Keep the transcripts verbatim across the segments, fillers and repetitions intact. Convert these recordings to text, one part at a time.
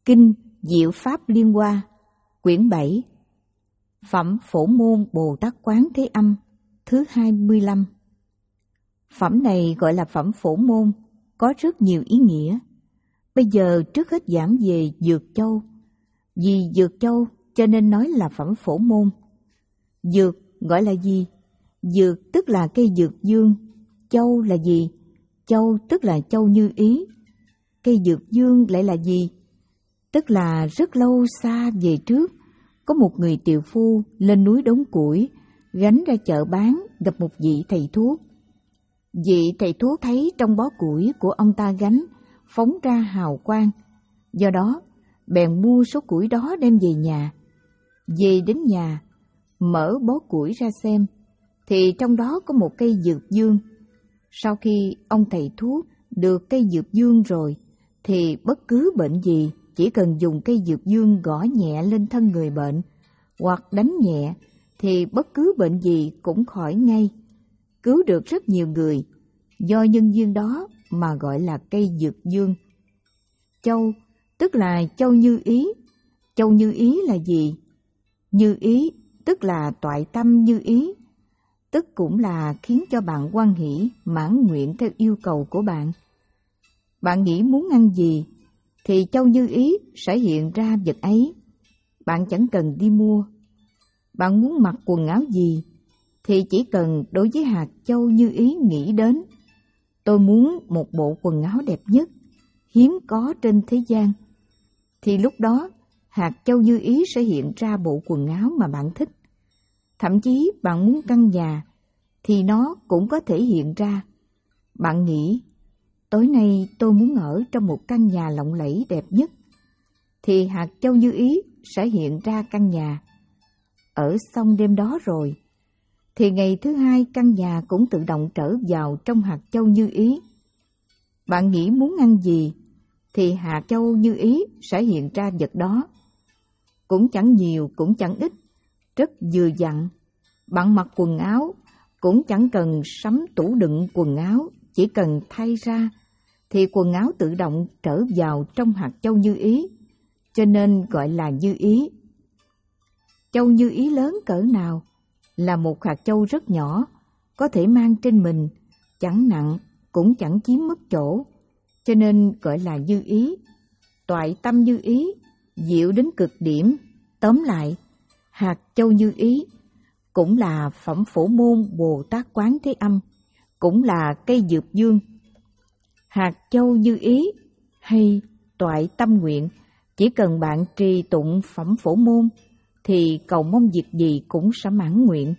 Kinh Diệu Pháp Liên Hoa, quyển bảy, Phẩm Phổ Môn Bồ Tát Quán Thế Âm, thứ hai mươi lăm. Phẩm này gọi là phẩm phổ môn, có rất nhiều ý nghĩa. Bây giờ trước hết giảng về Dược Châu. Vì Dược Châu cho nên nói là phẩm phổ môn. Dược gọi là gì? Dược tức là cây dược dương. Châu là gì? Châu tức là châu Như Ý. Cây dược dương lại là gì? Tức là rất lâu xa về trước, có một người tiều phu lên núi đốn củi, gánh ra chợ bán, gặp một vị thầy thuốc. Vị thầy thuốc thấy trong bó củi của ông ta gánh phóng ra hào quang, do đó bèn mua số củi đó đem về nhà. Về đến nhà, mở bó củi ra xem, thì trong đó có một cây dược dương. Sau khi ông thầy thuốc được cây dược dương rồi, thì bất cứ bệnh gì chỉ cần dùng cây dược dương gõ nhẹ lên thân người bệnh, hoặc đánh nhẹ, thì bất cứ bệnh gì cũng khỏi ngay, cứu được rất nhiều người. Do nhân duyên đó mà gọi là cây dược dương. Châu tức là châu Như Ý. Châu Như Ý là gì? Như Ý tức là toại tâm như ý, tức cũng là khiến cho bạn hoan hỷ, mãn nguyện theo yêu cầu của bạn. Bạn nghĩ muốn ăn gì, thì châu Như Ý sẽ hiện ra vật ấy. Bạn chẳng cần đi mua. Bạn muốn mặc quần áo gì, thì chỉ cần đối với hạt châu Như Ý nghĩ đến: tôi muốn một bộ quần áo đẹp nhất, hiếm có trên thế gian. Thì lúc đó, hạt châu Như Ý sẽ hiện ra bộ quần áo mà bạn thích. Thậm chí bạn muốn căn nhà, thì nó cũng có thể hiện ra. Bạn nghĩ, tối nay tôi muốn ở trong một căn nhà lộng lẫy đẹp nhất, thì hạt châu Như Ý sẽ hiện ra căn nhà. Ở xong đêm đó rồi, thì ngày thứ hai căn nhà cũng tự động trở vào trong hạt châu Như Ý. Bạn nghĩ muốn ăn gì, thì hạt châu Như Ý sẽ hiện ra vật đó. Cũng chẳng nhiều, cũng chẳng ít, rất vừa vặn. Bạn mặc quần áo, cũng chẳng cần sắm tủ đựng quần áo, chỉ cần thay ra, thì quần áo tự động trở vào trong hạt châu Như Ý, cho nên gọi là Như Ý. Châu Như Ý lớn cỡ nào? Là một hạt châu rất nhỏ, có thể mang trên mình, chẳng nặng, cũng chẳng chiếm mất chỗ, cho nên gọi là Như Ý. Toại tâm như ý, diệu đến cực điểm. Tóm lại, hạt châu Như Ý cũng là phẩm phổ môn Bồ Tát Quán Thế Âm, cũng là cây dược dương. Hạt châu Như Ý hay toại tâm nguyện, chỉ cần bạn trì tụng phẩm phổ môn, thì cầu mong việc gì cũng sẽ mãn nguyện.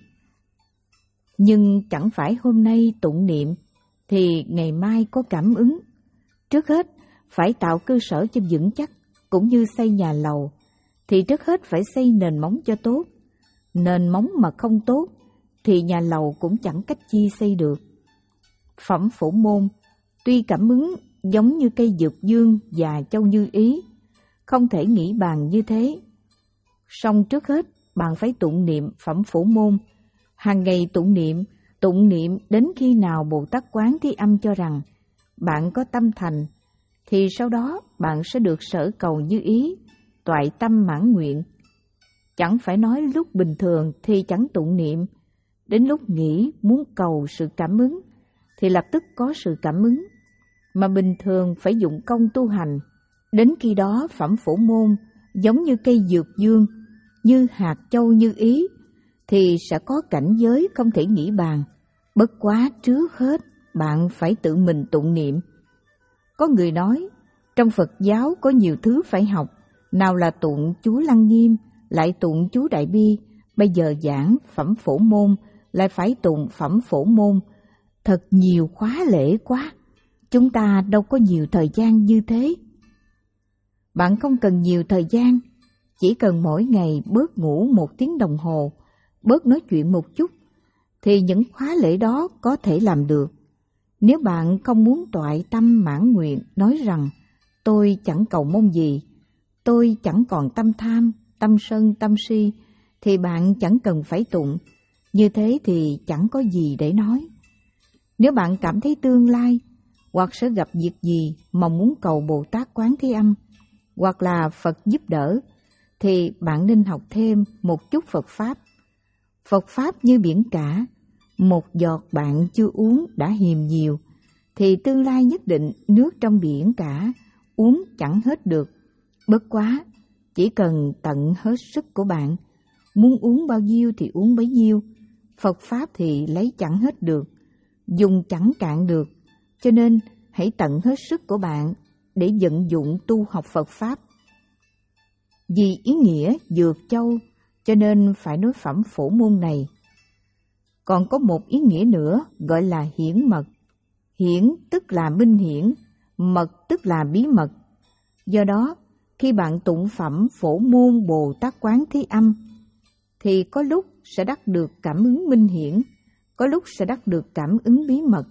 Nhưng chẳng phải hôm nay tụng niệm, thì ngày mai có cảm ứng. Trước hết, phải tạo cơ sở cho vững chắc, cũng như xây nhà lầu, thì trước hết phải xây nền móng cho tốt. Nền móng mà không tốt, thì nhà lầu cũng chẳng cách chi xây được. Phẩm phổ môn, tuy cảm ứng giống như cây dược dương và châu Như Ý, không thể nghĩ bàn như thế. Song trước hết, bạn phải tụng niệm phẩm phổ môn. Hàng ngày tụng niệm, tụng niệm đến khi nào Bồ Tát Quán Thế Âm cho rằng bạn có tâm thành, thì sau đó bạn sẽ được sở cầu như ý, toại tâm mãn nguyện. Chẳng phải nói lúc bình thường thì chẳng tụng niệm, đến lúc nghĩ muốn cầu sự cảm ứng, thì lập tức có sự cảm ứng. Mà bình thường phải dụng công tu hành, đến khi đó phẩm phổ môn giống như cây dược dương, như hạt châu Như Ý, thì sẽ có cảnh giới không thể nghĩ bàn. Bất quá trước hết bạn phải tự mình tụng niệm. Có người nói, trong Phật giáo có nhiều thứ phải học, nào là tụng chú Lăng Nghiêm, lại tụng chú Đại Bi, bây giờ giảng phẩm phổ môn, lại phải tụng phẩm phổ môn. Thật nhiều khóa lễ quá, chúng ta đâu có nhiều thời gian như thế. Bạn không cần nhiều thời gian, chỉ cần mỗi ngày bớt ngủ một tiếng đồng hồ, bớt nói chuyện một chút, thì những khóa lễ đó có thể làm được. Nếu bạn không muốn toại tâm mãn nguyện, nói rằng tôi chẳng cầu mong gì, tôi chẳng còn tâm tham, tâm sân, tâm si, thì bạn chẳng cần phải tụng. Như thế thì chẳng có gì để nói. Nếu bạn cảm thấy tương lai hoặc sẽ gặp việc gì mà muốn cầu Bồ Tát Quán Thế Âm, hoặc là Phật giúp đỡ, thì bạn nên học thêm một chút Phật Pháp. Phật Pháp như biển cả, một giọt bạn chưa uống đã hiềm nhiều, thì tương lai nhất định nước trong biển cả uống chẳng hết được. Bất quá, chỉ cần tận hết sức của bạn, muốn uống bao nhiêu thì uống bấy nhiêu. Phật Pháp thì lấy chẳng hết được, dùng chẳng cạn được, cho nên hãy tận hết sức của bạn để vận dụng tu học Phật Pháp. Vì ý nghĩa vượt châu, cho nên phải nói phẩm phổ môn này. Còn có một ý nghĩa nữa gọi là hiển mật. Hiển tức là minh hiển, mật tức là bí mật. Do đó, khi bạn tụng phẩm Phổ Môn Bồ Tát Quán Thế Âm, thì có lúc sẽ đắc được cảm ứng minh hiển, có lúc sẽ đắc được cảm ứng bí mật.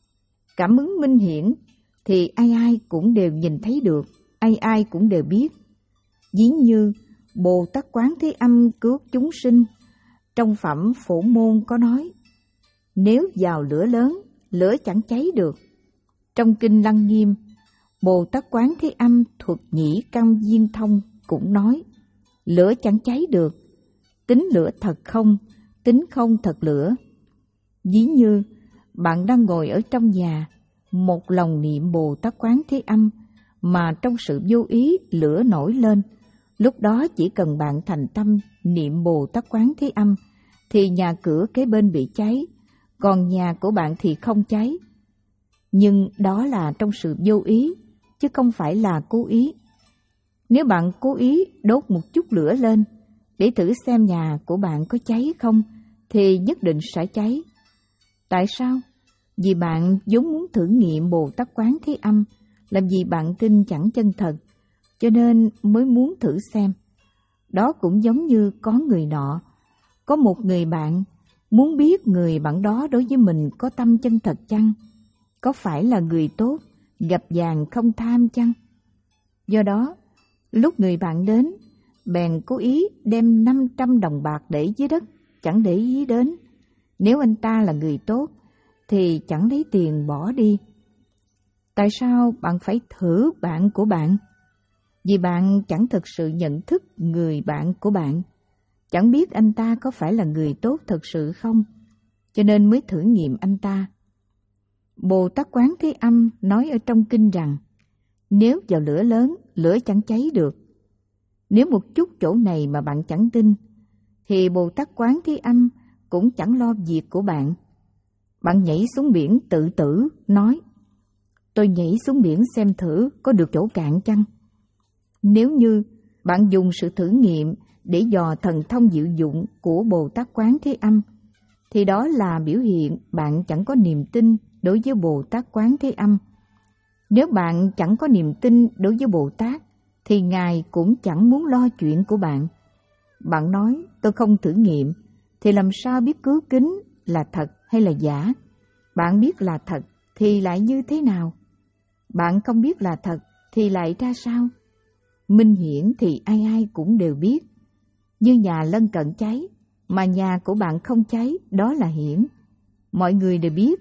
Cảm ứng minh hiển thì ai ai cũng đều nhìn thấy được, ai ai cũng đều biết. Ví như Bồ Tát Quán Thế Âm cứu chúng sinh, trong phẩm Phổ Môn có nói, nếu vào lửa lớn, lửa chẳng cháy được. Trong kinh Lăng Nghiêm, Bồ Tát Quán Thế Âm thuật nhĩ căn viên thông cũng nói, lửa chẳng cháy được, tính lửa thật không, tính không thật lửa. Ví như bạn đang ngồi ở trong nhà, một lòng niệm Bồ Tát Quán Thế Âm, mà trong sự vô ý lửa nổi lên, lúc đó chỉ cần bạn thành tâm niệm Bồ Tát Quán Thế Âm, thì nhà cửa kế bên bị cháy, còn nhà của bạn thì không cháy. Nhưng đó là trong sự vô ý, chứ không phải là cố ý. Nếu bạn cố ý đốt một chút lửa lên, để thử xem nhà của bạn có cháy không, thì nhất định sẽ cháy. Tại sao? Vì bạn vốn muốn thử nghiệm Bồ Tát Quán Thế Âm, làm gì bạn tin chẳng chân thật, cho nên mới muốn thử xem. Đó cũng giống như có người nọ, có một người bạn, muốn biết người bạn đó đối với mình có tâm chân thật chăng? Có phải là người tốt, gặp vàng không tham chăng? Do đó, lúc người bạn đến, bèn cố ý đem năm trăm đồng bạc để dưới đất, chẳng để ý đến. Nếu anh ta là người tốt, thì chẳng lấy tiền bỏ đi. Tại sao bạn phải thử bạn của bạn? Vì bạn chẳng thực sự nhận thức người bạn của bạn, chẳng biết anh ta có phải là người tốt thật sự không, cho nên mới thử nghiệm anh ta. Bồ Tát Quán Thế Âm nói ở trong kinh rằng, nếu vào lửa lớn, lửa chẳng cháy được. Nếu một chút chỗ này mà bạn chẳng tin, thì Bồ Tát Quán Thế Âm cũng chẳng lo việc của bạn. Bạn nhảy xuống biển tự tử, nói, tôi nhảy xuống biển xem thử có được chỗ cạn chăng? Nếu như bạn dùng sự thử nghiệm để dò thần thông diệu dụng của Bồ Tát Quán Thế Âm, thì đó là biểu hiện bạn chẳng có niềm tin đối với Bồ Tát Quán Thế Âm. Nếu bạn chẳng có niềm tin đối với Bồ Tát, thì Ngài cũng chẳng muốn lo chuyện của bạn. Bạn nói, tôi không thử nghiệm, thì làm sao biết cứu kính là thật hay là giả? Bạn biết là thật, thì lại như thế nào? Bạn không biết là thật, thì lại ra sao? Minh hiển thì ai ai cũng đều biết. Như nhà lân cận cháy, mà nhà của bạn không cháy, đó là hiển. Mọi người đều biết.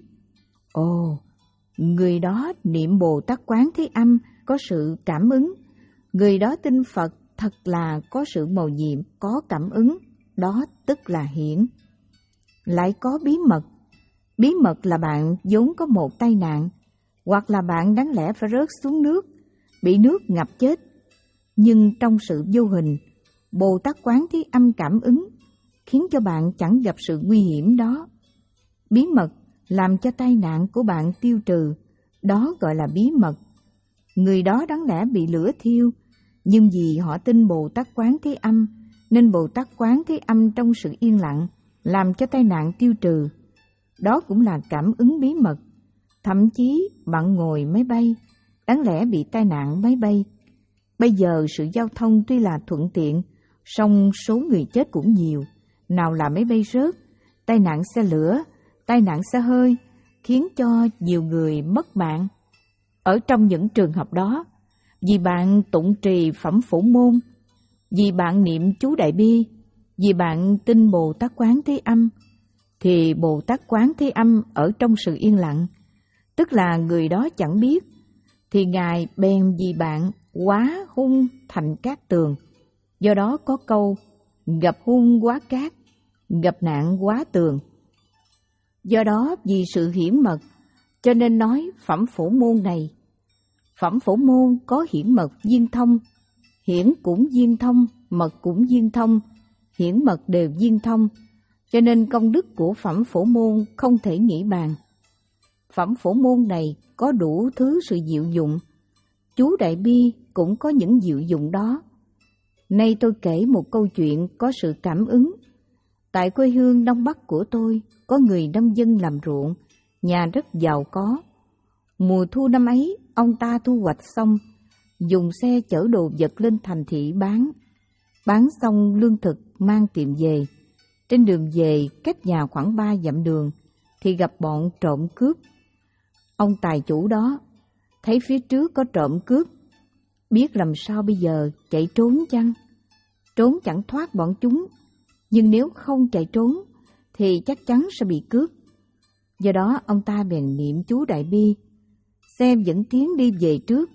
Ồ, người đó niệm Bồ Tát Quán Thế Âm có sự cảm ứng. Người đó tin Phật thật là có sự mầu nhiệm, có cảm ứng, đó tức là hiển. Lại có bí mật. Bí mật là bạn vốn có một tai nạn, hoặc là bạn đáng lẽ phải rớt xuống nước, bị nước ngập chết. Nhưng trong sự vô hình, Bồ Tát Quán Thế Âm cảm ứng, khiến cho bạn chẳng gặp sự nguy hiểm đó. Bí mật làm cho tai nạn của bạn tiêu trừ, đó gọi là bí mật. Người đó đáng lẽ bị lửa thiêu, nhưng vì họ tin Bồ Tát Quán Thế Âm, nên Bồ Tát Quán Thế Âm trong sự yên lặng làm cho tai nạn tiêu trừ. Đó cũng là cảm ứng bí mật. Thậm chí bạn ngồi máy bay, đáng lẽ bị tai nạn máy bay. Bây giờ sự giao thông tuy là thuận tiện, song số người chết cũng nhiều. Nào là máy bay rớt, tai nạn xe lửa, tai nạn xe hơi, khiến cho nhiều người mất mạng. Ở trong những trường hợp đó, vì bạn tụng trì phẩm Phổ Môn, vì bạn niệm chú Đại Bi, vì bạn tin Bồ Tát Quán Thế Âm, thì Bồ Tát Quán Thế Âm ở trong sự yên lặng, tức là người đó chẳng biết, thì Ngài bèn vì bạn quá hung thành cát tường. Do đó có câu gặp hung quá cát, gặp nạn quá tường. Do đó vì sự hiển mật cho nên nói phẩm phổ môn này. Phẩm phổ môn có hiển mật viên thông, hiển cũng viên thông, mật cũng viên thông, hiển mật đều viên thông, cho nên công đức của phẩm phổ môn không thể nghĩ bàn. Phẩm phổ môn này có đủ thứ sự diệu dụng, chú Đại Bi cũng có những diệu dụng đó. Nay tôi kể một câu chuyện có sự cảm ứng. Tại quê hương Đông Bắc của tôi, có người nông dân làm ruộng, nhà rất giàu có. Mùa thu năm ấy, ông ta thu hoạch xong, dùng xe chở đồ vật lên thành thị bán. Bán xong lương thực mang tiệm về. Trên đường về, cách nhà khoảng ba dặm đường, thì gặp bọn trộm cướp. Ông tài chủ đó thấy phía trước có trộm cướp, biết làm sao bây giờ, chạy trốn chăng? Trốn chẳng thoát bọn chúng, nhưng nếu không chạy trốn thì chắc chắn sẽ bị cướp. Do đó ông ta bèn niệm chú Đại Bi, xe dẫn tiến đi về trước.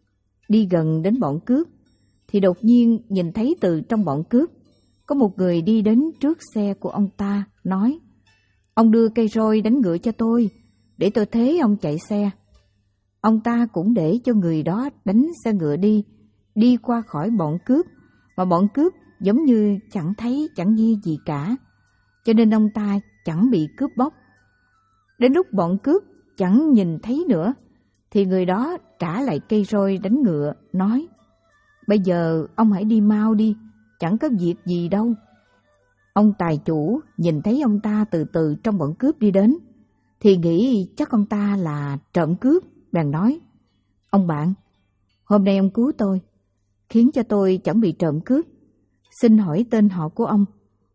Đi gần đến bọn cướp, thì đột nhiên nhìn thấy từ trong bọn cướp, có một người đi đến trước xe của ông ta, nói: "Ông đưa cây roi đánh ngựa cho tôi, để tôi thế ông chạy xe." Ông ta cũng để cho người đó đánh xe ngựa đi, đi qua khỏi bọn cướp, mà bọn cướp giống như chẳng thấy chẳng nghe gì cả, cho nên ông ta chẳng bị cướp bóc. Đến lúc bọn cướp chẳng nhìn thấy nữa, thì người đó trả lại cây roi đánh ngựa, nói: "Bây giờ ông hãy đi mau đi, chẳng có việc gì đâu." Ông tài chủ nhìn thấy ông ta từ từ trong bọn cướp đi đến, thì nghĩ chắc ông ta là trộm cướp, bèn nói: "Ông bạn, hôm nay ông cứu tôi, khiến cho tôi chẳng bị trộm cướp. Xin hỏi tên họ của ông,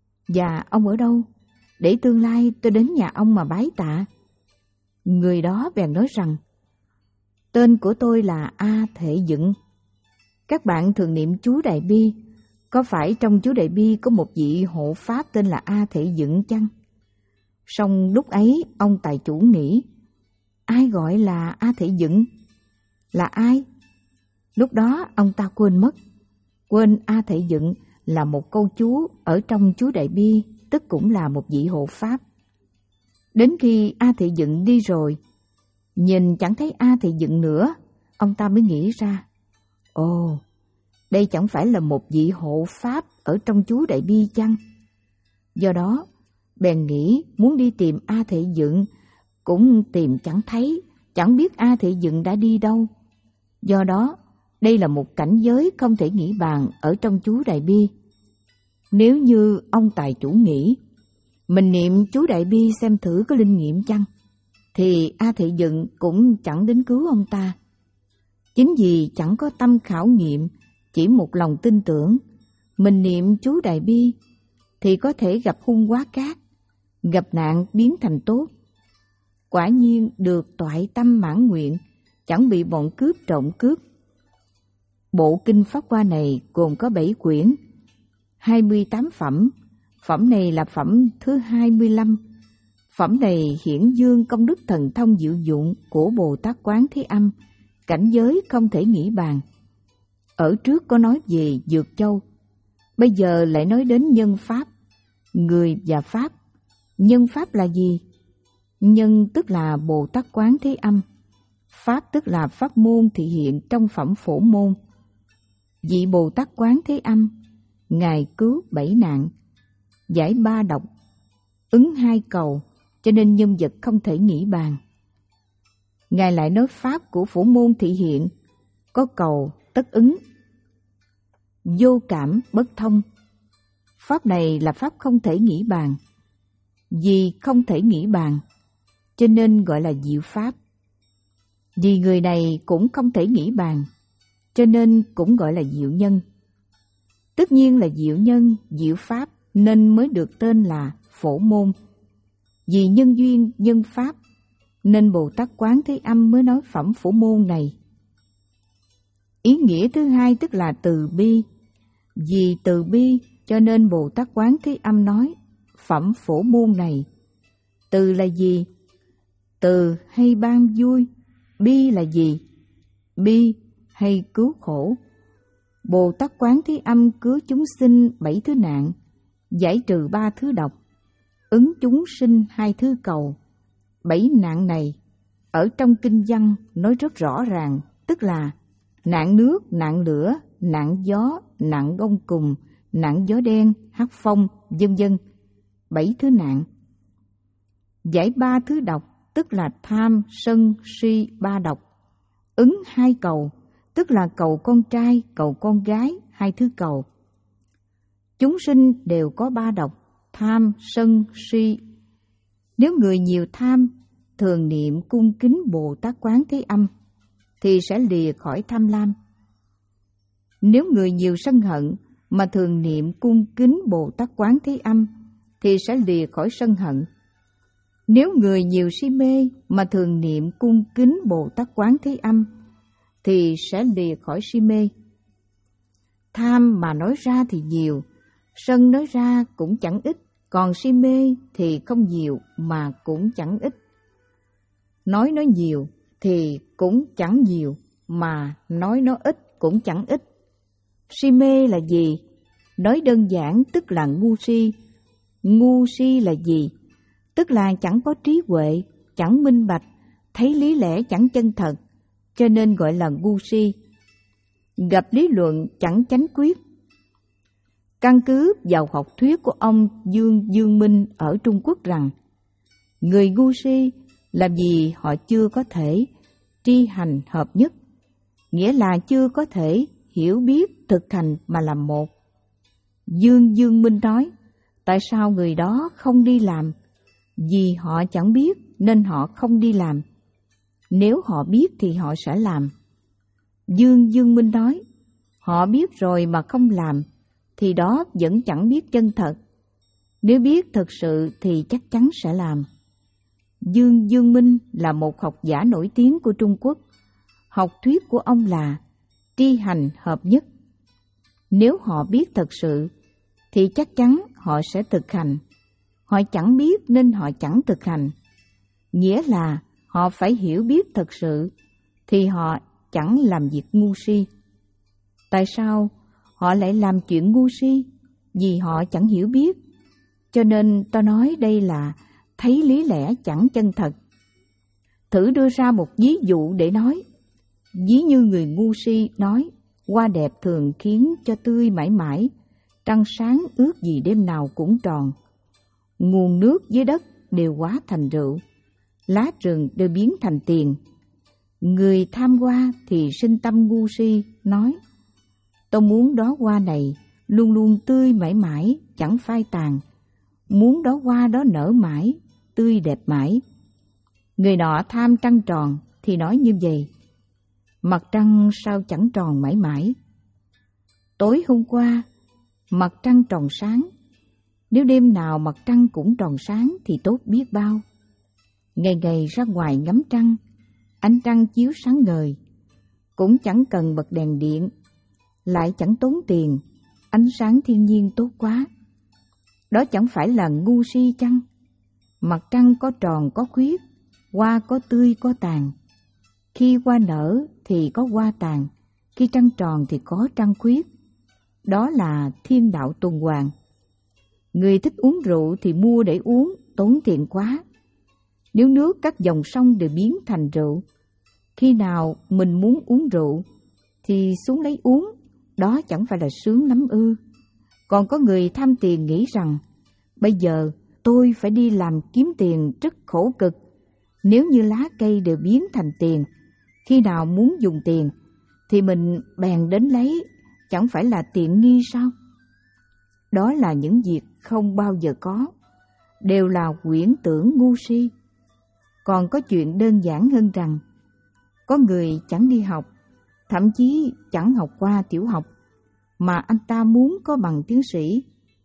và ông ở đâu, để tương lai tôi đến nhà ông mà bái tạ." Người đó bèn nói rằng: "Tên của tôi là A Thể Dựng. Các bạn thường niệm chú Đại Bi, có phải trong chú Đại Bi có một vị hộ pháp tên là A Thể Dựng chăng?" Song lúc ấy ông tài chủ nghĩ: ai gọi là A Thể Dựng? Là ai? Lúc đó ông ta quên mất, quên A Thể Dựng là một câu chú ở trong chú Đại Bi, tức cũng là một vị hộ pháp. Đến khi A Thể Dựng đi rồi, nhìn chẳng thấy A Thể Dựng nữa, ông ta mới nghĩ ra: ồ, đây chẳng phải là một vị hộ pháp ở trong chú Đại Bi chăng? Do đó, bèn nghĩ muốn đi tìm A Thể Dựng, cũng tìm chẳng thấy, chẳng biết A Thể Dựng đã đi đâu. Do đó, đây là một cảnh giới không thể nghĩ bàn ở trong chú Đại Bi. Nếu như ông tài chủ nghĩ, mình niệm chú Đại Bi xem thử có linh nghiệm chăng, thì A Thể Dựng cũng chẳng đến cứu ông ta. Chính vì chẳng có tâm khảo nghiệm, chỉ một lòng tin tưởng, mình niệm chú Đại Bi, thì có thể gặp hung quá cát, gặp nạn biến thành tốt. Quả nhiên được toại tâm mãn nguyện, chẳng bị bọn cướp trộm cướp. Bộ kinh Pháp Hoa này gồm có bảy quyển, hai mươi tám phẩm. Phẩm này là phẩm thứ hai mươi lăm. Phẩm này hiển dương công đức thần thông diệu dụng của Bồ Tát Quán Thế Âm, cảnh giới không thể nghĩ bàn. Ở trước có nói về Dược Châu, bây giờ lại nói đến nhân pháp, người và pháp. Nhân pháp là gì? Nhân tức là Bồ Tát Quán Thế Âm, pháp tức là pháp môn thị hiện trong phẩm phổ môn. Vị Bồ Tát Quán Thế Âm, Ngài cứu bảy nạn, giải ba độc, ứng hai cầu, cho nên nhân vật không thể nghĩ bàn. Ngài lại nói pháp của phổ môn thị hiện, có cầu tất ứng, vô cảm bất thông. Pháp này là pháp không thể nghĩ bàn. Vì không thể nghĩ bàn, cho nên gọi là diệu pháp. Vì người này cũng không thể nghĩ bàn, cho nên cũng gọi là diệu nhân. Tất nhiên là diệu nhân, diệu pháp nên mới được tên là phổ môn. Vì nhân duyên, nhân pháp, nên Bồ Tát Quán Thế Âm mới nói phẩm phổ môn này. Ý nghĩa thứ hai tức là từ bi. Vì từ bi cho nên Bồ Tát Quán Thế Âm nói phẩm phổ môn này. Từ là gì? Từ hay ban vui. Bi là gì? Bi hay cứu khổ. Bồ Tát Quán Thế Âm cứu chúng sinh bảy thứ nạn, giải trừ ba thứ độc, ứng chúng sinh hai thứ cầu. Bảy nạn này ở trong kinh văn nói rất rõ ràng, tức là nạn nước, nạn lửa, nạn gió, nạn gông cùm, nạn gió đen, hắc phong, vân vân. Bảy thứ nạn. Giải ba thứ độc, tức là tham, sân, si, ba độc. Ứng hai cầu, tức là cầu con trai, cầu con gái, hai thứ cầu. Chúng sinh đều có ba độc, tham, sân, si. Nếu người nhiều tham, thường niệm cung kính Bồ Tát Quán Thế Âm, thì sẽ lìa khỏi tham lam. Nếu người nhiều sân hận, mà thường niệm cung kính Bồ Tát Quán Thế Âm, thì sẽ lìa khỏi sân hận. Nếu người nhiều si mê, mà thường niệm cung kính Bồ Tát Quán Thế Âm, thì sẽ lìa khỏi si mê. Tham mà nói ra thì nhiều, sân nói ra cũng chẳng ít, còn si mê thì không nhiều mà cũng chẳng ít. Nói nói nhiều thì cũng chẳng nhiều, mà nói nó ít cũng chẳng ít. Si mê là gì? Nói đơn giản tức là ngu si. Ngu si là gì? Tức là chẳng có trí huệ, chẳng minh bạch, thấy lý lẽ chẳng chân thật, cho nên gọi là ngu si. Gặp lý luận chẳng chánh quyết. Căn cứ vào học thuyết của ông Dương Dương Minh ở Trung Quốc rằng, người ngu si làm gì họ chưa có thể tri hành hợp nhất, nghĩa là chưa có thể hiểu biết thực hành mà làm một. Dương Dương Minh nói, tại sao người đó không đi làm? Vì họ chẳng biết nên họ không đi làm. Nếu họ biết thì họ sẽ làm. Dương Dương Minh nói, họ biết rồi mà không làm, thì đó vẫn chẳng biết chân thật. Nếu biết thật sự thì chắc chắn sẽ làm. Dương Dương Minh là một học giả nổi tiếng của Trung Quốc. Học thuyết của ông là tri hành hợp nhất. Nếu họ biết thật sự thì chắc chắn họ sẽ thực hành. Họ chẳng biết nên họ chẳng thực hành. Nghĩa là họ phải hiểu biết thật sự thì họ chẳng làm việc ngu si. Tại sao họ lại làm chuyện ngu si? Vì họ chẳng hiểu biết. Cho nên tôi nói đây là thấy lý lẽ chẳng chân thật. Thử đưa ra một ví dụ để nói. Ví như người ngu si nói, hoa đẹp thường khiến cho tươi mãi mãi, trăng sáng ước gì đêm nào cũng tròn. Nguồn nước dưới đất đều hóa thành rượu, lá rừng đều biến thành tiền. Người tham hoa thì sinh tâm ngu si, nói, tôi muốn đóa hoa này luôn luôn tươi mãi mãi, chẳng phai tàn. Muốn đóa hoa đó nở mãi, tươi đẹp mãi. Người nọ tham trăng tròn thì nói như vậy, mặt trăng sao chẳng tròn mãi mãi. Tối hôm qua, mặt trăng tròn sáng. Nếu đêm nào mặt trăng cũng tròn sáng thì tốt biết bao. Ngày ngày ra ngoài ngắm trăng, ánh trăng chiếu sáng ngời. Cũng chẳng cần bật đèn điện, lại chẳng tốn tiền, ánh sáng thiên nhiên tốt quá. Đó chẳng phải là ngu si chăng? Mặt trăng có tròn có khuyết, hoa có tươi có tàn. Khi hoa nở thì có hoa tàn, khi trăng tròn thì có trăng khuyết. Đó là thiên đạo tuần hoàn. Người thích uống rượu thì mua để uống, tốn tiền quá. Nếu nước các dòng sông đều biến thành rượu, khi nào mình muốn uống rượu thì xuống lấy uống, đó chẳng phải là sướng lắm ư? Còn có người tham tiền nghĩ rằng, bây giờ tôi phải đi làm kiếm tiền rất khổ cực. Nếu như lá cây đều biến thành tiền, khi nào muốn dùng tiền thì mình bèn đến lấy, chẳng phải là tiện nghi sao? Đó là những việc không bao giờ có, đều là huyễn tưởng ngu si. Còn có chuyện đơn giản hơn rằng, có người chẳng đi học, thậm chí chẳng học qua tiểu học, mà anh ta muốn có bằng tiến sĩ.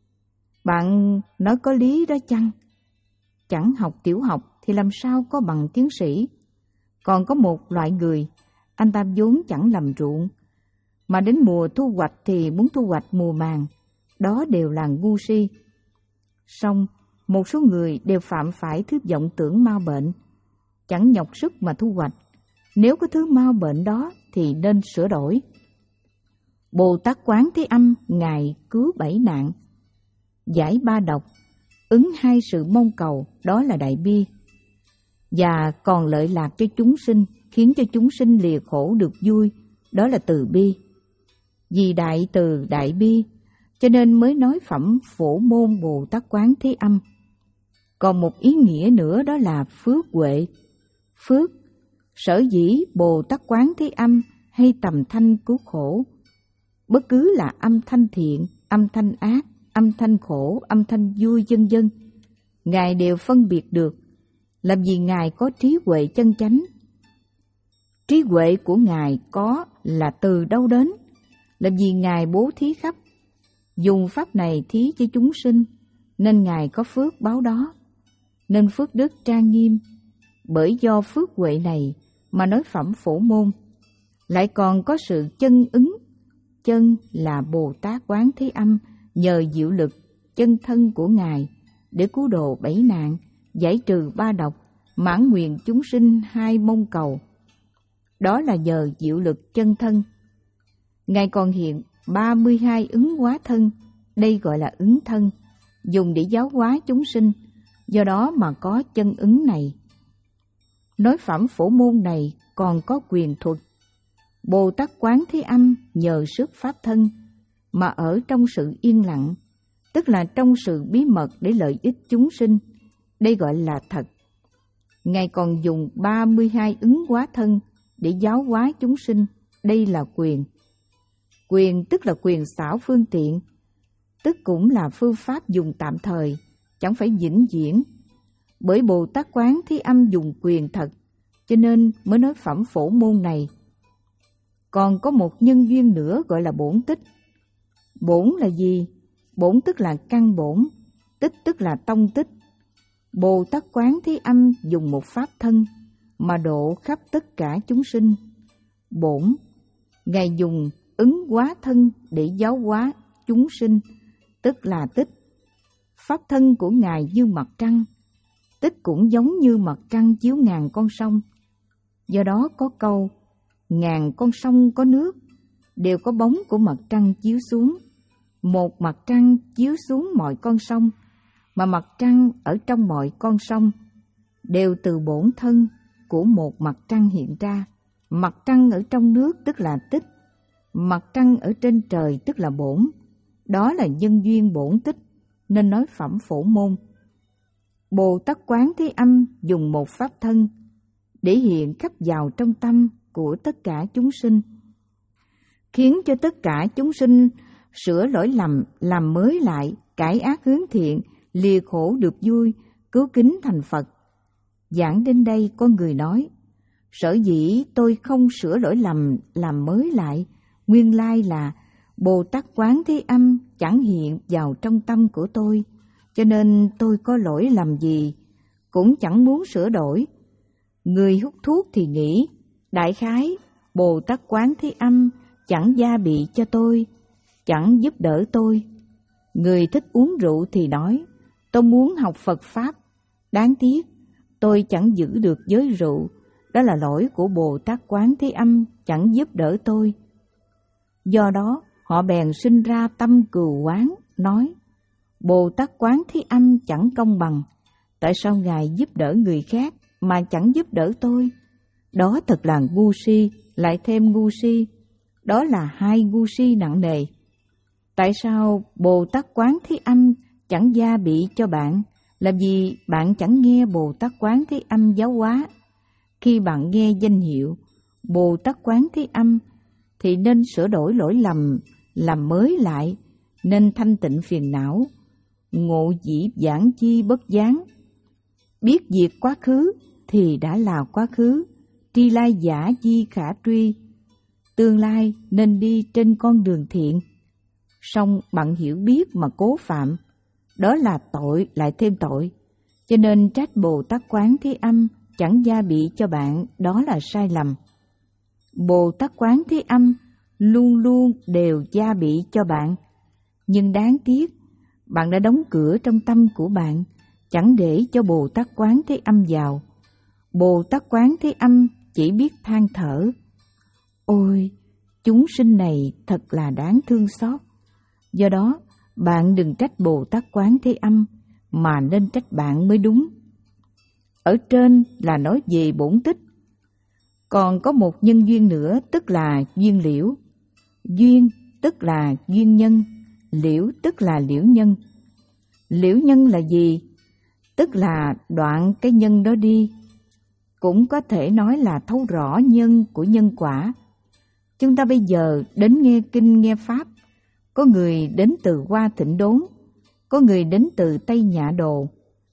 Bạn nói có lý đó chăng? Chẳng học tiểu học thì làm sao có bằng tiến sĩ? Còn có một loại người, anh ta vốn chẳng làm ruộng, mà đến mùa thu hoạch thì muốn thu hoạch mùa màng. Đó đều là ngu si. Song một số người đều phạm phải thứ vọng tưởng mau bệnh, chẳng nhọc sức mà thu hoạch. Nếu có thứ mau bệnh đó thì nên sửa đổi. Bồ Tát Quán Thế Âm Ngài cứu bảy nạn, giải ba độc, ứng hai sự mong cầu, đó là đại bi, và còn lợi lạc cho chúng sinh, khiến cho chúng sinh lìa khổ được vui, đó là từ bi. Vì đại từ đại bi, cho nên mới nói phẩm Phổ Môn Bồ Tát Quán Thế Âm. Còn một ý nghĩa nữa đó là phước huệ. Phước, sở dĩ Bồ Tát Quán Thế Âm hay tầm thanh cứu khổ, bất cứ là âm thanh thiện, âm thanh ác, âm thanh khổ, âm thanh vui vân vân, Ngài đều phân biệt được, làm vì Ngài có trí huệ chân chánh. Trí huệ của Ngài có là từ đâu đến, làm vì Ngài bố thí khắp, dùng pháp này thí cho chúng sinh, nên Ngài có phước báo đó, nên phước đức trang nghiêm. Bởi do phước huệ này mà nói phẩm Phổ Môn, lại còn có sự chân ứng. Chân là Bồ Tát Quán Thế Âm nhờ diệu lực chân thân của Ngài để cứu độ bảy nạn, giải trừ ba độc, mãn nguyện chúng sinh hai mong cầu. Đó là nhờ diệu lực chân thân. Ngài còn hiện ba mươi hai ứng hóa thân, đây gọi là ứng thân, dùng để giáo hóa chúng sinh, do đó mà có chân ứng này. Nói phẩm Phổ Môn này còn có quyền thuật. Bồ Tát Quán Thế Âm nhờ sức pháp thân mà ở trong sự yên lặng, tức là trong sự bí mật để lợi ích chúng sinh, đây gọi là thật. Ngài còn dùng ba mươi hai ứng hóa thân để giáo hóa chúng sinh, đây là quyền. Quyền tức là quyền xảo phương tiện, tức cũng là phương pháp dùng tạm thời, chẳng phải vĩnh viễn. Bởi Bồ Tát Quán Thế Âm dùng quyền thật, cho nên mới nói phẩm Phổ Môn này. Còn có một nhân duyên nữa gọi là bổn tích. Bổn là gì? Bổn tức là căn bổn, tích tức là tông tích. Bồ Tát Quán Thế Âm dùng một pháp thân mà độ khắp tất cả chúng sinh. Bổn, Ngài dùng ứng hóa thân để giáo hóa chúng sinh, tức là tích. Pháp thân của Ngài như mặt trăng, tích cũng giống như mặt trăng chiếu ngàn con sông. Do đó có câu, ngàn con sông có nước, đều có bóng của mặt trăng chiếu xuống. Một mặt trăng chiếu xuống mọi con sông, mà mặt trăng ở trong mọi con sông, đều từ bổn thân của một mặt trăng hiện ra. Mặt trăng ở trong nước tức là tích, mặt trăng ở trên trời tức là bổn. Đó là nhân duyên bổn tích, nên nói phẩm Phổ Môn. Bồ Tát Quán Thế Âm dùng một pháp thân để hiện khắp vào trong tâm của tất cả chúng sinh, khiến cho tất cả chúng sinh sửa lỗi lầm, làm mới lại, cải ác hướng thiện, lìa khổ được vui, cứu kính thành Phật. Giảng đến đây có người nói, sở dĩ tôi không sửa lỗi lầm, làm mới lại, nguyên lai là Bồ Tát Quán Thế Âm chẳng hiện vào trong tâm của tôi, cho nên tôi có lỗi lầm gì cũng chẳng muốn sửa đổi. Người hút thuốc thì nghĩ, đại khái Bồ Tát Quán Thế Âm chẳng gia bị cho tôi, chẳng giúp đỡ tôi. Người thích uống rượu thì nói, tôi muốn học Phật Pháp, đáng tiếc tôi chẳng giữ được giới rượu, đó là lỗi của Bồ Tát Quán Thế Âm chẳng giúp đỡ tôi. Do đó họ bèn sinh ra tâm cừu oán, nói, Bồ Tát Quán Thế Âm chẳng công bằng, tại sao Ngài giúp đỡ người khác mà chẳng giúp đỡ tôi? Đó thật là ngu si, lại thêm ngu si, đó là hai ngu si nặng nề. Tại sao Bồ Tát Quán Thế Âm chẳng gia bị cho bạn, là vì bạn chẳng nghe Bồ Tát Quán Thế Âm giáo hóa. Khi bạn nghe danh hiệu Bồ Tát Quán Thế Âm thì nên sửa đổi lỗi lầm, làm mới lại, nên thanh tịnh phiền não, ngộ dĩ giảng chi bất gián. Biết việc quá khứ thì đã là quá khứ, tri lai giả chi khả truy. Tương lai nên đi trên con đường thiện. Song bạn hiểu biết mà cố phạm, đó là tội lại thêm tội. Cho nên trách Bồ Tát Quán Thế Âm chẳng gia bị cho bạn, đó là sai lầm. Bồ Tát Quán Thế Âm luôn luôn đều gia bị cho bạn, nhưng đáng tiếc bạn đã đóng cửa trong tâm của bạn, chẳng để cho Bồ Tát Quán Thế Âm vào. Bồ Tát Quán Thế Âm chỉ biết than thở, Ôi, chúng sinh này thật là đáng thương xót. Do đó, bạn đừng trách Bồ Tát Quán Thế Âm, mà nên trách bạn mới đúng. Ở trên là nói về bổn tích. Còn có một nhân duyên nữa, tức là duyên liễu. Duyên tức là duyên nhân, liễu tức là liễu nhân. Liễu nhân là gì? Tức là đoạn cái nhân đó đi. Cũng có thể nói là thấu rõ nhân của nhân quả. Chúng ta bây giờ đến nghe kinh nghe pháp, có người đến từ Hoa Thịnh Đốn, có người đến từ Tây Nhạ Đồ,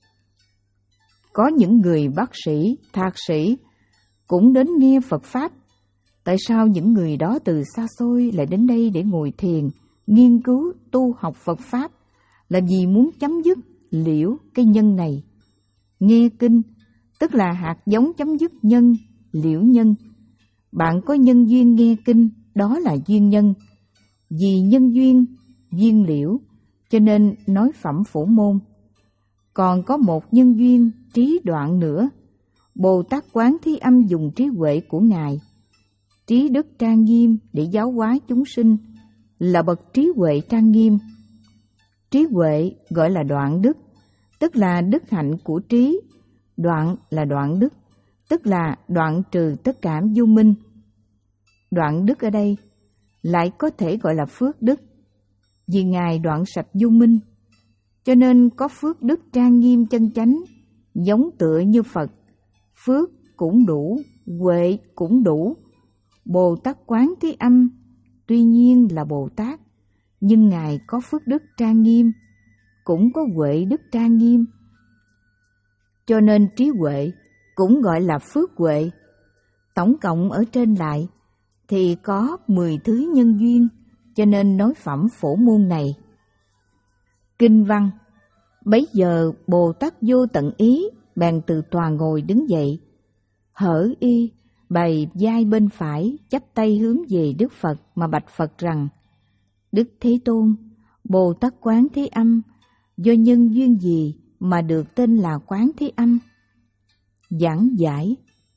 có những người bác sĩ, thạc sĩ cũng đến nghe Phật Pháp. Tại sao những người đó từ xa xôi lại đến đây để ngồi thiền, nghiên cứu, tu học Phật Pháp? Là vì muốn chấm dứt liễu cái nhân này. Nghe kinh tức là hạt giống chấm dứt nhân, liễu nhân. Bạn có nhân duyên nghe kinh, đó là duyên nhân. Vì nhân duyên, duyên liễu, cho nên nói phẩm phổ môn. Còn có một nhân duyên trí đoạn nữa. Bồ Tát Quán Thế Âm dùng trí huệ của Ngài, trí đức trang nghiêm để giáo hóa chúng sinh, là bậc trí huệ trang nghiêm. Trí huệ gọi là đoạn đức, tức là đức hạnh của trí. Đoạn là đoạn đức, tức là đoạn trừ tất cả vô minh. Đoạn đức ở đây lại có thể gọi là phước đức, vì Ngài đoạn sạch vô minh, cho nên có phước đức trang nghiêm chân chánh, giống tựa như Phật. Phước cũng đủ, huệ cũng đủ. Bồ Tát Quán Thế Âm tuy nhiên là Bồ Tát, nhưng Ngài có phước đức trang nghiêm, cũng có huệ đức trang nghiêm, cho nên trí huệ cũng gọi là phước huệ. Tổng cộng ở trên lại thì có mười thứ nhân duyên, cho nên nói phẩm phổ môn này. Kinh văn: Bấy giờ Bồ Tát Vô Tận Ý bèn từ tòa ngồi đứng dậy, hở y bày vai bên phải, chắp tay hướng về Đức Phật mà bạch Phật rằng: Đức Thế Tôn, Bồ Tát Quán Thế Âm do nhân duyên gì mà được tên là Quán Thế Âm? Giảng giải: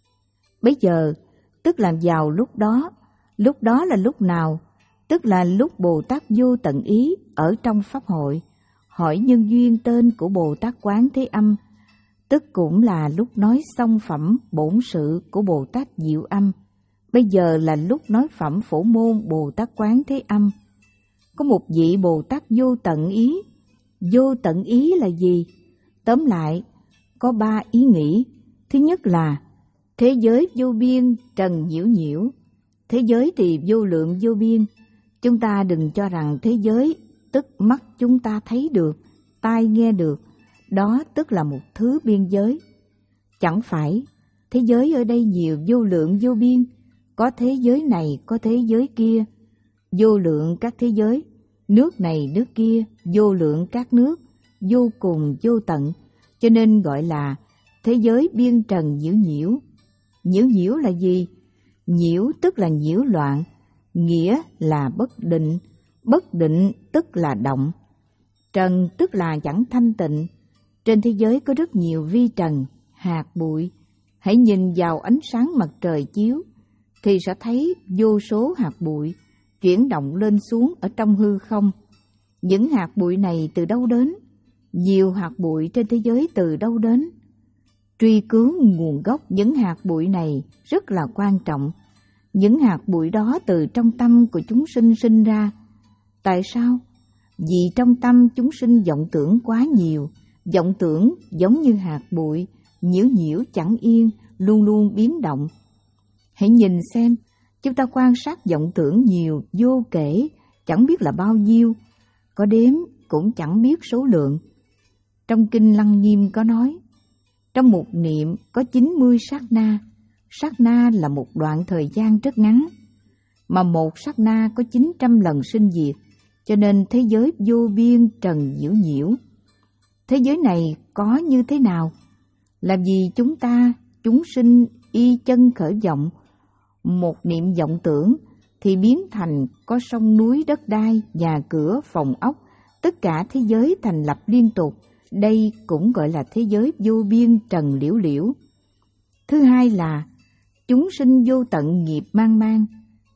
Bấy giờ tức là vào lúc đó. Lúc đó là lúc nào? Tức là lúc Bồ Tát Vô Tận Ý ở trong Pháp hội hỏi nhân duyên tên của Bồ Tát Quán Thế Âm, tức cũng là lúc nói xong phẩm bổn sự của Bồ Tát Diệu Âm. Bây giờ là lúc nói phẩm phổ môn Bồ Tát Quán Thế Âm. Có một vị Bồ Tát Vô Tận Ý. Vô tận ý là gì? Tóm lại, có ba ý nghĩ. Thứ nhất là thế giới vô biên trần nhiễu nhiễu. Thế giới thì vô lượng vô biên. Chúng ta đừng cho rằng thế giới tức mắt chúng ta thấy được, tai nghe được, đó tức là một thứ biên giới. Chẳng phải, thế giới ở đây nhiều vô lượng vô biên, có thế giới này, có thế giới kia, vô lượng các thế giới, nước này nước kia, vô lượng các nước, vô cùng vô tận, cho nên gọi là thế giới biên trần nhiễu nhiễu. Nhiễu nhiễu là gì? Nhiễu tức là nhiễu loạn, nghĩa là bất định, bất định tức là động. Trần tức là chẳng thanh tịnh. Trên thế giới có rất nhiều vi trần, hạt bụi. Hãy nhìn vào ánh sáng mặt trời chiếu, thì sẽ thấy vô số hạt bụi chuyển động lên xuống ở trong hư không. Những hạt bụi này từ đâu đến? Nhiều hạt bụi trên thế giới từ đâu đến? Truy cứu nguồn gốc những hạt bụi này rất là quan trọng. Những hạt bụi đó từ trong tâm của chúng sinh sinh ra. Tại sao? Vì trong tâm chúng sinh vọng tưởng quá nhiều. Vọng tưởng giống như hạt bụi, nhiễu nhiễu chẳng yên, luôn luôn biến động. Hãy nhìn xem, chúng ta quan sát vọng tưởng nhiều vô kể, chẳng biết là bao nhiêu, có đếm cũng chẳng biết số lượng. Trong Kinh Lăng Nghiêm có nói, trong một niệm có chín mươi sát na. Sát na là một đoạn thời gian rất ngắn, mà một sát na có chín trăm lần sinh diệt, cho nên thế giới vô biên trần nhiễu nhiễu. Thế giới này có như thế nào? Là vì chúng ta, chúng sinh y chân khởi vọng, một niệm vọng tưởng thì biến thành có sông núi đất đai, nhà cửa, phòng ốc, tất cả thế giới thành lập liên tục. Đây cũng gọi là thế giới vô biên trần liễu liễu. Thứ hai là chúng sinh vô tận nghiệp mang mang.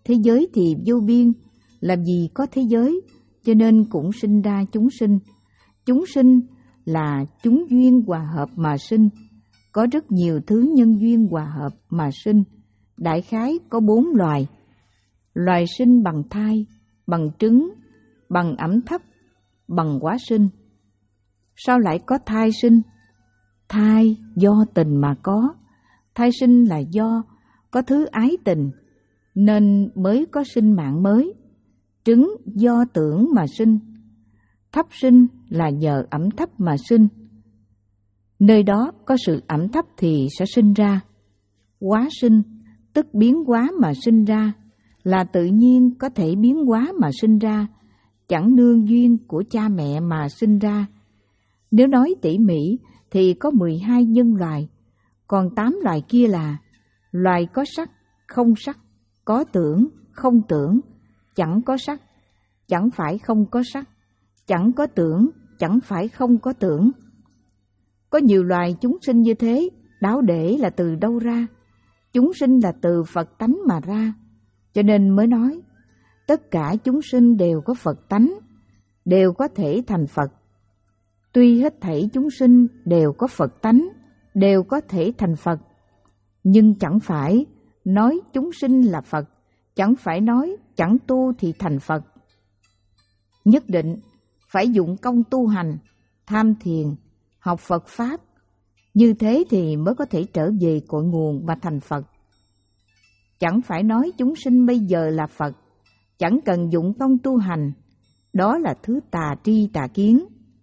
Thế giới thì vô biên, làm gì có thế giới, cho nên cũng sinh ra chúng sinh. Chúng sinh là chúng duyên hòa hợp mà sinh, có rất nhiều thứ nhân duyên hòa hợp mà sinh. Đại khái có bốn loài. Loài sinh bằng thai, bằng trứng, bằng ẩm thấp, bằng hóa sinh. Sao lại có thai sinh? Thai do tình mà có. Thai sinh là do có thứ ái tình, nên mới có sinh mạng mới. Trứng do tưởng mà sinh. Thấp sinh là nhờ ẩm thấp mà sinh. Nơi đó có sự ẩm thấp thì sẽ sinh ra. Hóa sinh, tức biến hóa mà sinh ra, là tự nhiên có thể biến hóa mà sinh ra, chẳng nương duyên của cha mẹ mà sinh ra. Nếu nói tỉ mỉ thì có mười hai nhân loài, còn tám loài kia là loài có sắc, không sắc, có tưởng, không tưởng, chẳng có sắc, chẳng phải không có sắc, chẳng có tưởng, chẳng phải không có tưởng. Có nhiều loài chúng sinh như thế, đáo để là từ đâu ra? Chúng sinh là từ Phật tánh mà ra, cho nên mới nói tất cả chúng sinh đều có Phật tánh, đều có thể thành Phật. Tuy hết thảy chúng sinh đều có Phật tánh, đều có thể thành Phật, nhưng chẳng phải nói chúng sinh là Phật, chẳng phải nói chẳng tu thì thành Phật. Nhất định phải dụng công tu hành, tham thiền, học Phật Pháp, như thế thì mới có thể trở về cội nguồn mà thành Phật. Chẳng phải nói chúng sinh bây giờ là Phật, chẳng cần dụng công tu hành, đó là thứ tà tri tà kiến.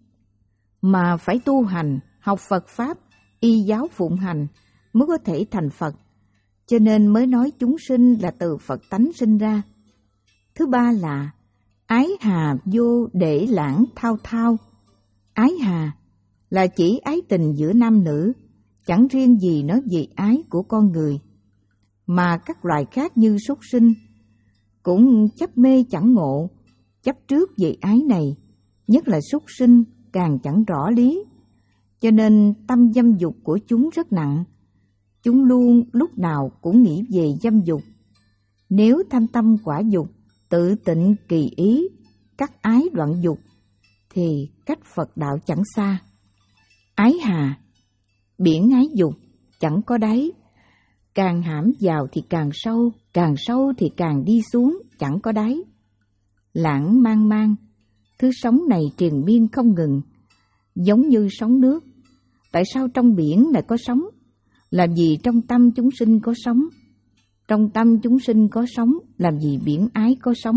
Mà phải tu hành, học Phật Pháp, y giáo phụng hành mới có thể thành Phật, cho nên mới nói chúng sinh là từ Phật tánh sinh ra. Thứ ba là ái hà vô để lãng thao thao. Ái hà là chỉ ái tình giữa nam nữ, chẳng riêng gì nói về ái của con người, mà các loài khác như súc sinh cũng chấp mê chẳng ngộ, chấp trước về ái này, nhất là súc sinh càng chẳng rõ lý, cho nên tâm dâm dục của chúng rất nặng. Chúng luôn lúc nào cũng nghĩ về dâm dục. Nếu tham tâm quả dục, tự tịnh kỳ ý, cắt ái đoạn dục, thì cách Phật đạo chẳng xa. Ái hà, biển ái dục, chẳng có đáy, càng hãm vào thì càng sâu, càng sâu thì càng đi xuống, chẳng có đáy. Lãng mang mang, thứ sống này triền miên không ngừng, giống như sóng nước. Tại sao trong biển lại có sóng? Làm gì trong tâm chúng sinh có sóng? Trong tâm chúng sinh có sóng, làm gì biển ái có sóng?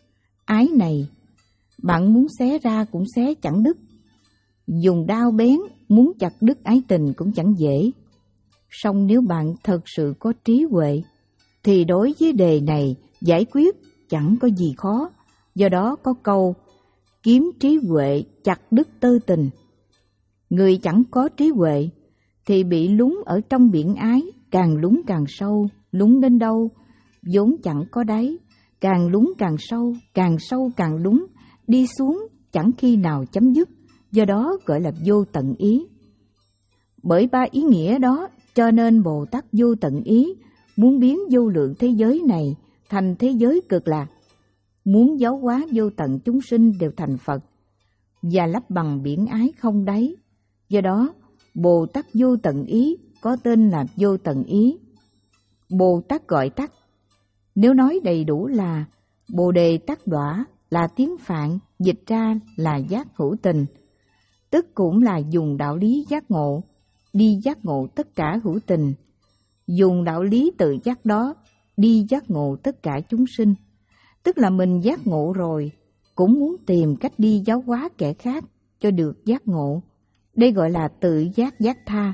Ái này, bạn muốn xé ra cũng xé chẳng đứt. Dùng đao bén, muốn chặt đứt ái tình cũng chẳng dễ. Song nếu bạn thật sự có trí huệ, thì đối với đề này giải quyết chẳng có gì khó. Do đó có câu, kiếm trí huệ chặt đứt tơ tình. Người chẳng có trí huệ thì bị lún ở trong biển ái, càng lún càng sâu, lún đến đâu vốn chẳng có đáy, càng lún càng sâu, càng sâu càng lún, đi xuống chẳng khi nào chấm dứt, do đó gọi là vô tận ý. Bởi ba ý nghĩa đó cho nên Bồ Tát vô tận ý muốn biến vô lượng thế giới này thành thế giới cực lạc, muốn giáo hóa vô tận chúng sinh đều thành Phật và lấp bằng biển ái không đáy. Do đó Bồ Tát vô tận ý có tên là vô tận ý. Bồ Tát gọi tắt, nếu nói đầy đủ là Bồ đề tát đọa, là tiếng Phạn, dịch ra là giác hữu tình, tức cũng là dùng đạo lý giác ngộ, đi giác ngộ tất cả hữu tình, dùng đạo lý tự giác đó đi giác ngộ tất cả chúng sinh. Tức là mình giác ngộ rồi, cũng muốn tìm cách đi giáo hóa kẻ khác cho được giác ngộ. Đây gọi là tự giác giác tha.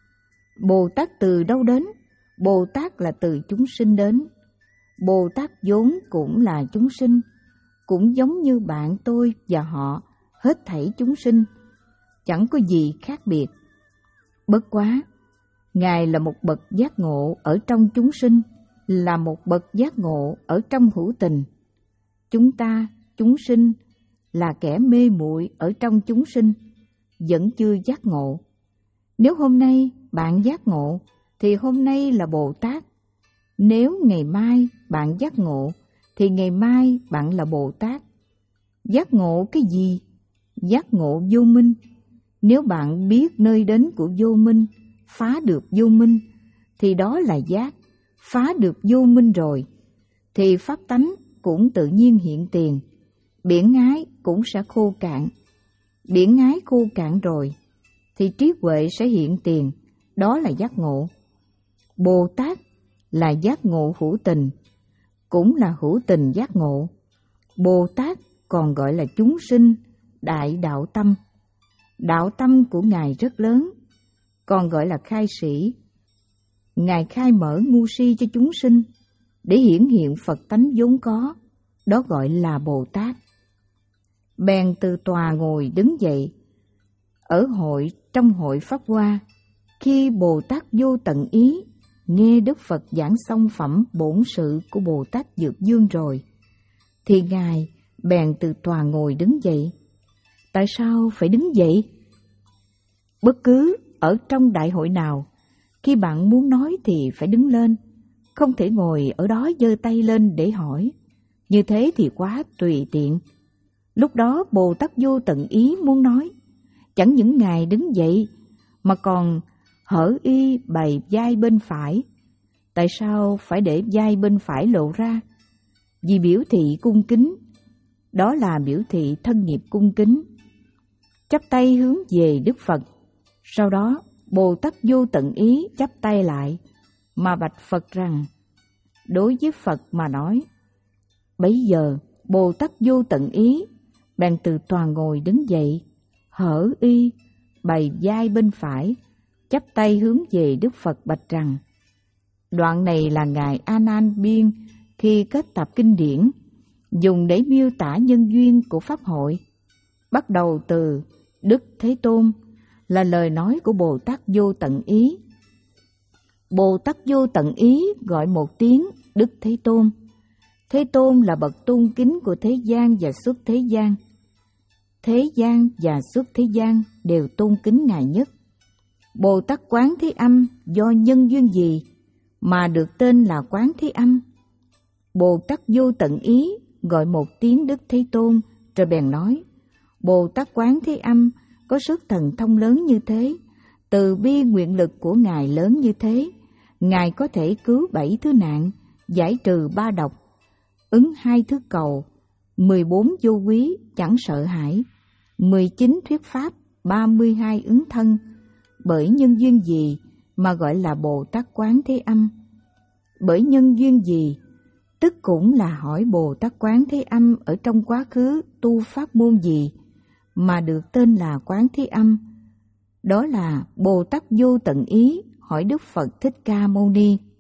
Bồ Tát từ đâu đến? Bồ Tát là từ chúng sinh đến. Bồ Tát vốn cũng là chúng sinh, cũng giống như bạn tôi và họ, hết thảy chúng sinh, chẳng có gì khác biệt. Bất quá, Ngài là một bậc giác ngộ ở trong chúng sinh, là một bậc giác ngộ ở trong hữu tình. Chúng ta, chúng sinh, là kẻ mê muội ở trong chúng sinh, vẫn chưa giác ngộ. Nếu hôm nay bạn giác ngộ, thì hôm nay là Bồ Tát. Nếu ngày mai bạn giác ngộ, thì ngày mai bạn là Bồ Tát. Giác ngộ cái gì? Giác ngộ vô minh. Nếu bạn biết nơi đến của vô minh, phá được vô minh, thì đó là giác. Phá được vô minh rồi, thì pháp tánh cũng tự nhiên hiện tiền. Biển ái cũng sẽ khô cạn. Biển ái khô cạn rồi, thì trí huệ sẽ hiện tiền. Đó là giác ngộ. Bồ Tát là giác ngộ hữu tình, cũng là hữu tình giác ngộ. Bồ Tát còn gọi là chúng sinh, đại đạo tâm. Đạo tâm của Ngài rất lớn, còn gọi là khai sĩ. Ngài khai mở ngu si cho chúng sinh, để hiển hiện Phật tánh vốn có, đó gọi là Bồ Tát. Bèn từ tòa ngồi đứng dậy. Ở hội, trong hội Pháp Hoa, khi Bồ Tát vô tận ý, nghe Đức Phật giảng xong phẩm bổn sự của Bồ Tát Dược Dương rồi, thì Ngài bèn từ tòa ngồi đứng dậy. Tại sao phải đứng dậy? Bất cứ ở trong đại hội nào, khi bạn muốn nói thì phải đứng lên, không thể ngồi ở đó giơ tay lên để hỏi. Như thế thì quá tùy tiện. Lúc đó Bồ Tát vô tận ý muốn nói, chẳng những Ngài đứng dậy mà còn hở y bày vai bên phải. Tại sao phải để vai bên phải lộ ra? Vì biểu thị cung kính. Đó là biểu thị thân nghiệp cung kính. Chắp tay hướng về Đức Phật. Sau đó Bồ Tát vô tận ý chắp tay lại mà bạch Phật rằng, đối với Phật mà nói. Bấy giờ Bồ Tát vô tận ý bèn từ tòa ngồi đứng dậy, hở y bày vai bên phải, chắp tay hướng về Đức Phật bạch rằng. Đoạn này là Ngài A Nan biên khi kết tập kinh điển, dùng để miêu tả nhân duyên của pháp hội. Bắt đầu từ Đức Thế Tôn là lời nói của Bồ Tát vô tận ý. Bồ Tát vô tận ý gọi một tiếng Đức Thế Tôn. Thế Tôn là bậc tôn kính của thế gian và xuất thế gian. Thế gian và xuất thế gian đều tôn kính Ngài nhất. Bồ Tát Quán Thế Âm do nhân duyên gì mà được tên là Quán Thế Âm? Bồ Tát vô tận ý gọi một tiếng Đức Thế Tôn, rồi bèn nói, Bồ Tát Quán Thế Âm có sức thần thông lớn như thế, từ bi nguyện lực của Ngài lớn như thế, Ngài có thể cứu bảy thứ nạn, giải trừ ba độc, ứng hai thứ cầu, mười bốn vô quý chẳng sợ hãi, mười chín thuyết pháp, ba mươi hai ứng thân. Bởi nhân duyên gì mà gọi là Bồ Tát Quán Thế Âm? Bởi nhân duyên gì, tức cũng là hỏi Bồ Tát Quán Thế Âm ở trong quá khứ tu pháp môn gì mà được tên là Quán Thế Âm. Đó là Bồ Tát vô tận ý hỏi Đức Phật Thích Ca Mâu Ni.